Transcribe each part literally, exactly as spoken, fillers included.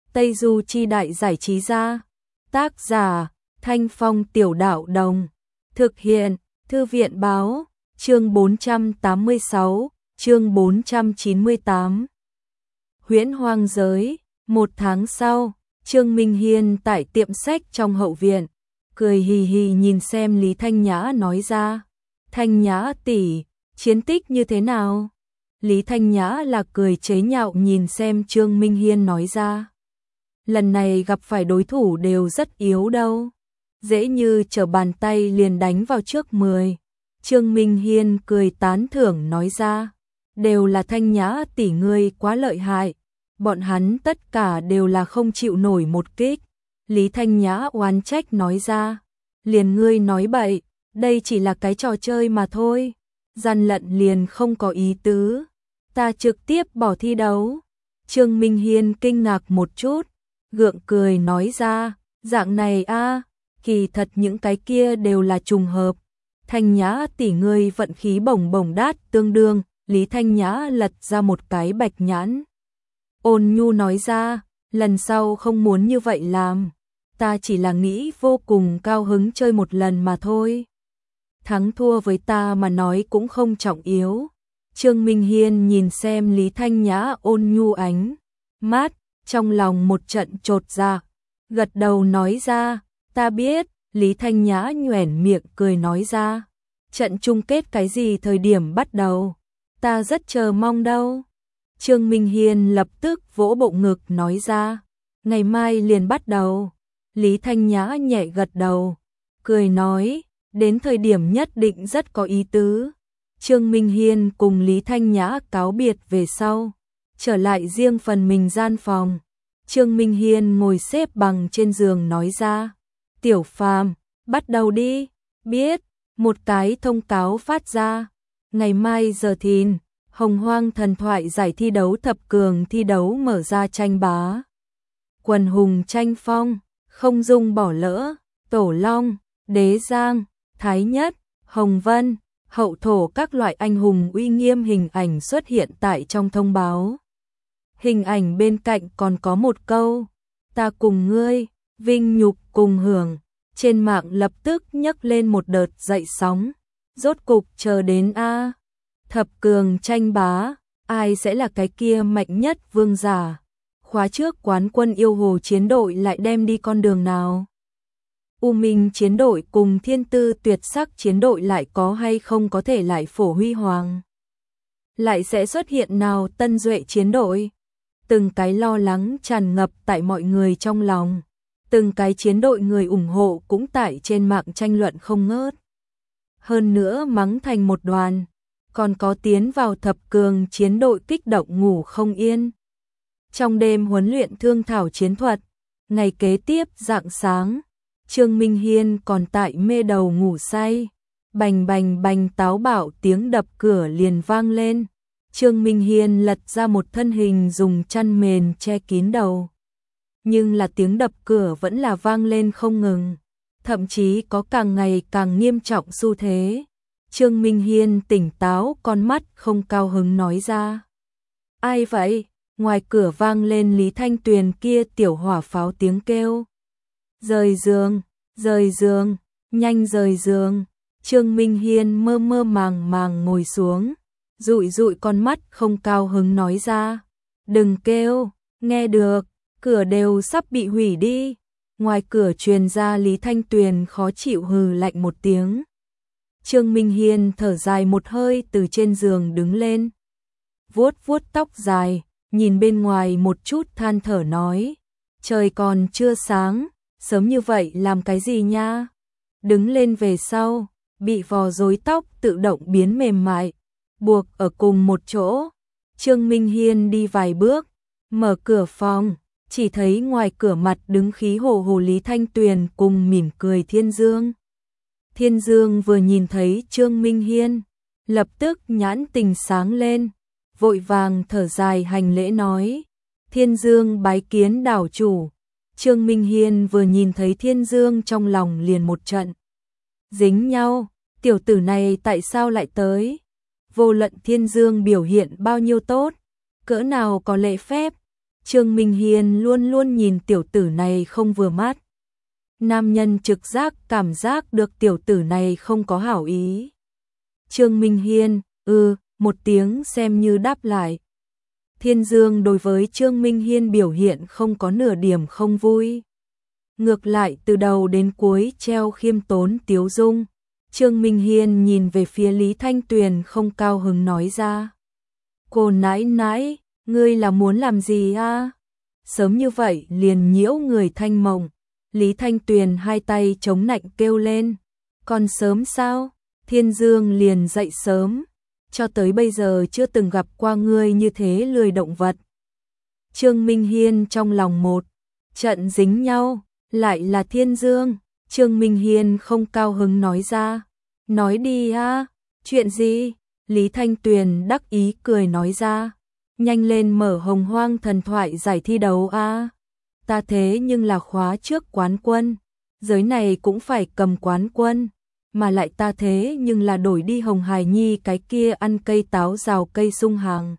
Tây Du Chi Đại Giải Trí Gia. Tác giả Thanh Phong Tiểu Đạo Đồng. Thực hiện Thư viện Báo. Chương bốn trăm tám mươi sáu, chương bốn trăm chín mươi tám. Huyễn Hoang Giới. Một tháng sau, Trương Minh Hiên tại tiệm sách trong hậu viện, cười hì hì nhìn xem Lý Thanh Nhã nói ra. Thanh Nhã tỷ, chiến tích như thế nào? Lý Thanh Nhã là cười chế nhạo nhìn xem Trương Minh Hiên nói ra. Lần này gặp phải đối thủ đều rất yếu đâu. Dễ như trở bàn tay liền đánh vào trước mười. Trương Minh Hiên cười tán thưởng nói ra. Đều là Thanh Nhã tỷ ngươi quá lợi hại. Bọn hắn tất cả đều là không chịu nổi một kích. Lý Thanh Nhã oán trách nói ra. Liền ngươi nói bậy, đây chỉ là cái trò chơi mà thôi. Gian lận liền không có ý tứ. Ta trực tiếp bỏ thi đấu. Trương Minh Hiên kinh ngạc một chút, gượng cười nói ra, dạng này a, kỳ thật những cái kia đều là trùng hợp. Thanh Nhã tỷ ngươi vận khí bổng bổng đát tương đương. Lý Thanh Nhã lật ra một cái bạch nhãn. Ôn nhu nói ra, lần sau không muốn như vậy làm. Ta chỉ là nghĩ vô cùng cao hứng chơi một lần mà thôi. Thắng thua với ta mà nói cũng không trọng yếu. Trương Minh Hiên nhìn xem Lý Thanh Nhã ôn nhu ánh mắt, trong lòng một trận chột dạ, gật đầu nói ra, ta biết. Lý Thanh Nhã nhoẻn miệng cười nói ra, trận chung kết cái gì thời điểm bắt đầu? Ta rất chờ mong đâu. Trương Minh Hiên lập tức vỗ bộ ngực nói ra, ngày mai liền bắt đầu. Lý Thanh Nhã nhẹ gật đầu, cười nói, đến thời điểm nhất định rất có ý tứ. Trương Minh Hiên cùng Lý Thanh Nhã cáo biệt về sau, trở lại riêng phần mình gian phòng. Trương Minh Hiên ngồi xếp bằng trên giường nói ra, Tiểu Phàm, bắt đầu đi. Biết. Một cái thông cáo phát ra, ngày mai giờ thìn, Hồng Hoang Thần Thoại giải thi đấu thập cường thi đấu mở ra tranh bá. Quần hùng tranh phong, không dung bỏ lỡ. Tổ Long, Đế Giang, Thái Nhất, Hồng Vân, Hậu Thổ các loại anh hùng uy nghiêm hình ảnh xuất hiện tại trong thông báo. Hình ảnh bên cạnh còn có một câu, ta cùng ngươi, vinh nhục cùng hưởng. Trên mạng lập tức nhấc lên một đợt dậy sóng. Rốt cục chờ đến a, thập cường tranh bá, ai sẽ là cái kia mạnh nhất vương giả? Khóa trước quán quân yêu hồ chiến đội lại đem đi con đường nào? U Minh chiến đội cùng Thiên Tư tuyệt sắc chiến đội lại có hay không có thể lại phổ huy hoàng? Lại sẽ xuất hiện nào tân duệ chiến đội? Từng cái lo lắng tràn ngập tại mọi người trong lòng. Từng cái chiến đội người ủng hộ cũng tại trên mạng tranh luận không ngớt. Hơn nữa mắng thành một đoàn, còn có tiến vào thập cường chiến đội kích động ngủ không yên. Trong đêm huấn luyện thương thảo chiến thuật, ngày kế tiếp rạng sáng, Trương Minh Hiên còn tại mê đầu ngủ say. Bành bành bành táo bạo tiếng đập cửa liền vang lên. Trương Minh Hiên lật ra một thân hình dùng chăn mền che kín đầu. Nhưng là tiếng đập cửa vẫn là vang lên không ngừng, thậm chí có càng ngày càng nghiêm trọng xu thế. Trương Minh Hiên tỉnh táo con mắt không cao hứng nói ra. Ai vậy? Ngoài cửa vang lên Lý Thanh Tuyền kia tiểu hỏa pháo tiếng kêu. Rời giường, rời giường, nhanh rời giường. Trương Minh Hiên mơ mơ màng màng ngồi xuống, dụi dụi con mắt không cao hứng nói ra. Đừng kêu, nghe được. Cửa đều sắp bị hủy đi. Ngoài cửa truyền ra Lý Thanh Tuyền khó chịu hừ lạnh một tiếng. Trương Minh Hiên thở dài một hơi từ trên giường đứng lên. Vuốt vuốt tóc dài, nhìn bên ngoài một chút than thở nói. Trời còn chưa sáng, sớm như vậy làm cái gì nha? Đứng lên về sau, bị vò rối tóc tự động biến mềm mại, buộc ở cùng một chỗ. Trương Minh Hiên đi vài bước, mở cửa phòng. Chỉ thấy ngoài cửa mặt đứng khí hồ hồ Lý Thanh Tuyền cùng mỉm cười Thiên Dương. Thiên Dương vừa nhìn thấy Trương Minh Hiên, lập tức nhãn tình sáng lên, vội vàng thở dài hành lễ nói. Thiên Dương bái kiến đảo chủ. Trương Minh Hiên vừa nhìn thấy Thiên Dương trong lòng liền một trận dính nhau, tiểu tử này tại sao lại tới? Vô luận Thiên Dương biểu hiện bao nhiêu tốt, cỡ nào có lễ phép, Trương Minh Hiên luôn luôn nhìn tiểu tử này không vừa mắt. Nam nhân trực giác cảm giác được tiểu tử này không có hảo ý. Trương Minh Hiên, ừ, một tiếng xem như đáp lại. Thiên Dương đối với Trương Minh Hiên biểu hiện không có nửa điểm không vui. Ngược lại từ đầu đến cuối treo khiêm tốn tiếu dung. Trương Minh Hiên nhìn về phía Lý Thanh Tuyền không cao hứng nói ra. Cô nãi nãi, ngươi là muốn làm gì a? Sớm như vậy liền nhiễu người thanh mộng. Lý Thanh Tuyền hai tay chống nạnh kêu lên. Còn sớm sao? Thiên Dương liền dậy sớm. Cho tới bây giờ chưa từng gặp qua ngươi như thế lười động vật. Trương Minh Hiên trong lòng một trận dính nhau, lại là Thiên Dương. Trương Minh Hiên không cao hứng nói ra. Nói đi ha, chuyện gì? Lý Thanh Tuyền đắc ý cười nói ra. Nhanh lên mở Hồng Hoang thần thoại giải thi đấu a. Ta thế nhưng là khóa trước quán quân, giới này cũng phải cầm quán quân, mà lại ta thế nhưng là đổi đi Hồng Hải Nhi cái kia ăn cây táo rào cây sung hàng.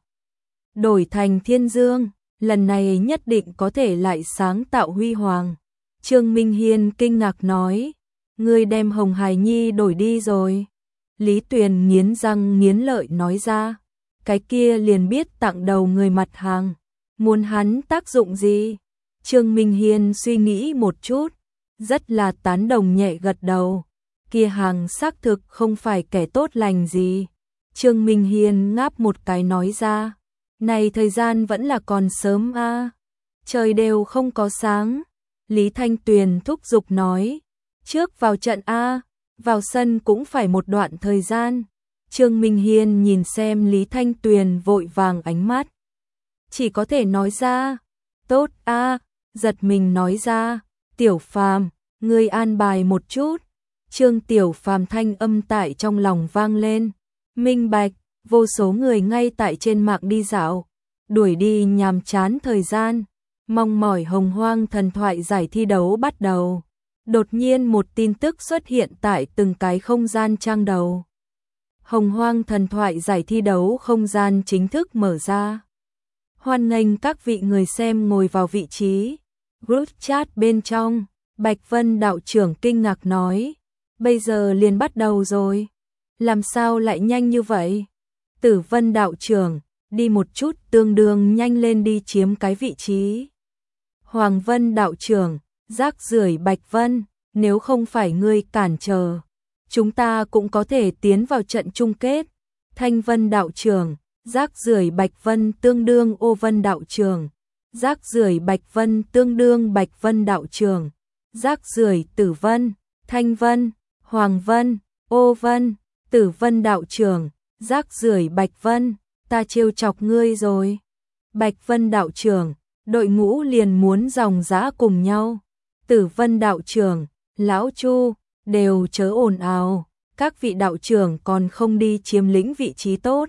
Đổi thành Thiên Dương, lần này nhất định có thể lại sáng tạo huy hoàng. Trương Minh Hiên kinh ngạc nói, ngươi đem Hồng Hải Nhi đổi đi rồi. Lý Tuyền nghiến răng nghiến lợi nói ra, cái kia liền biết tặng đầu người mặt hàng, muốn hắn tác dụng gì? Trương Minh Hiên suy nghĩ một chút, rất là tán đồng nhẹ gật đầu, kia hàng xác thực không phải kẻ tốt lành gì. Trương Minh Hiên ngáp một cái nói ra, này thời gian vẫn là còn sớm a, trời đều không có sáng. Lý Thanh Tuyền thúc giục nói, trước vào trận a, vào sân cũng phải một đoạn thời gian. Trương Minh Hiên nhìn xem Lý Thanh Tuyền vội vàng ánh mắt, chỉ có thể nói ra, tốt a, giật mình nói ra, Tiểu Phàm, ngươi an bài một chút. Trương Tiểu Phàm thanh âm tại trong lòng vang lên, minh bạch, vô số người ngay tại trên mạng đi dạo, đuổi đi nhàm chán thời gian, mong mỏi Hồng Hoang thần thoại giải thi đấu bắt đầu. Đột nhiên một tin tức xuất hiện tại từng cái không gian trang đầu. Hồng Hoang thần thoại giải thi đấu không gian chính thức mở ra. Hoan nghênh các vị người xem ngồi vào vị trí. Group chat bên trong, Bạch Vân đạo trưởng kinh ngạc nói, bây giờ liền bắt đầu rồi. Làm sao lại nhanh như vậy? Tử Vân đạo trưởng, đi một chút tương đương nhanh lên đi chiếm cái vị trí. Hoàng Vân đạo trưởng, rác rưởi Bạch Vân, nếu không phải ngươi cản trở, chúng ta cũng có thể tiến vào trận chung kết. Thanh Vân đạo trưởng, rác rưởi Bạch Vân tương đương Ô Vân đạo trưởng, rác rưởi Bạch Vân tương đương Bạch Vân đạo trưởng, rác rưởi Tử Vân, Thanh Vân, Hoàng Vân, Ô Vân, Tử Vân đạo trưởng, rác rưởi Bạch Vân, ta trêu chọc ngươi rồi. Bạch Vân đạo trưởng, đội ngũ liền muốn dòng dã cùng nhau. Tử Vân đạo trưởng, lão Chu, đều chớ ồn ào, các vị đạo trưởng còn không đi chiếm lĩnh vị trí tốt.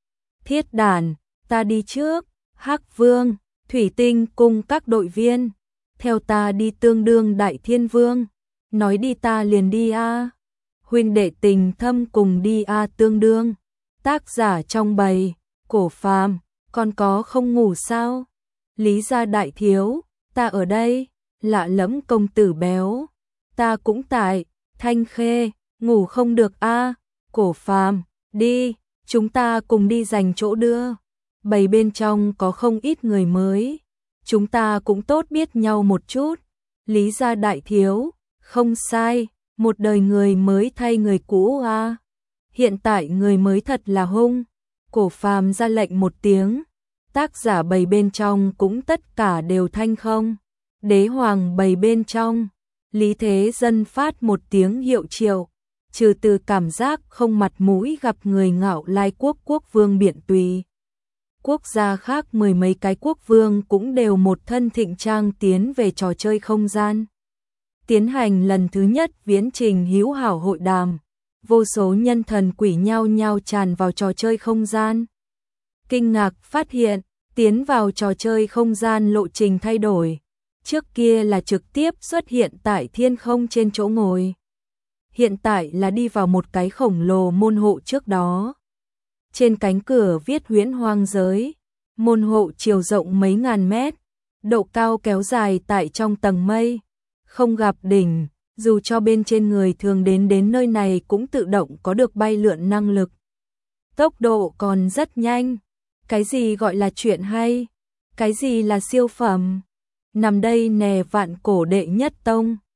Thiết Đàn, ta đi trước. Hắc Vương, Thủy Tinh cùng các đội viên, theo ta đi tương đương Đại Thiên Vương, nói đi ta liền đi a. Huynh đệ tình thâm cùng đi a tương đương. Tác giả trong bầy, Cổ Phàm, còn có không ngủ sao? Lý gia đại thiếu, ta ở đây. Lạ lẫm công tử béo, ta cũng tại. Thanh Khê, ngủ không được a. Cổ Phàm, đi, chúng ta cùng đi giành chỗ đưa. Bầy bên trong có không ít người mới, chúng ta cũng tốt biết nhau một chút. Lý gia đại thiếu, không sai, một đời người mới thay người cũ a. Hiện tại người mới thật là hung. Cổ Phàm ra lệnh một tiếng, tác giả bầy bên trong cũng tất cả đều thanh không. Đế hoàng bầy bên trong, Lý Thế Dân phát một tiếng hiệu triệu, trừ từ cảm giác không mặt mũi gặp người ngạo lai quốc quốc vương Biện Tùy. Quốc gia khác mười mấy cái quốc vương cũng đều một thân thịnh trang tiến về trò chơi không gian. Tiến hành lần thứ nhất viễn trình hữu hảo hội đàm, vô số nhân thần quỷ nhao nhao tràn vào trò chơi không gian. Kinh ngạc phát hiện, tiến vào trò chơi không gian lộ trình thay đổi. Trước kia là trực tiếp xuất hiện tại thiên không trên chỗ ngồi. Hiện tại là đi vào một cái khổng lồ môn hộ trước đó. Trên cánh cửa viết huyễn hoang giới, môn hộ chiều rộng mấy ngàn mét, độ cao kéo dài tại trong tầng mây, không gặp đỉnh, dù cho bên trên người thường đến đến nơi này cũng tự động có được bay lượn năng lực. Tốc độ còn rất nhanh. Cái gì gọi là chuyện hay? Cái gì là siêu phẩm? Nằm đây nè, Vạn Cổ đệ nhất tông.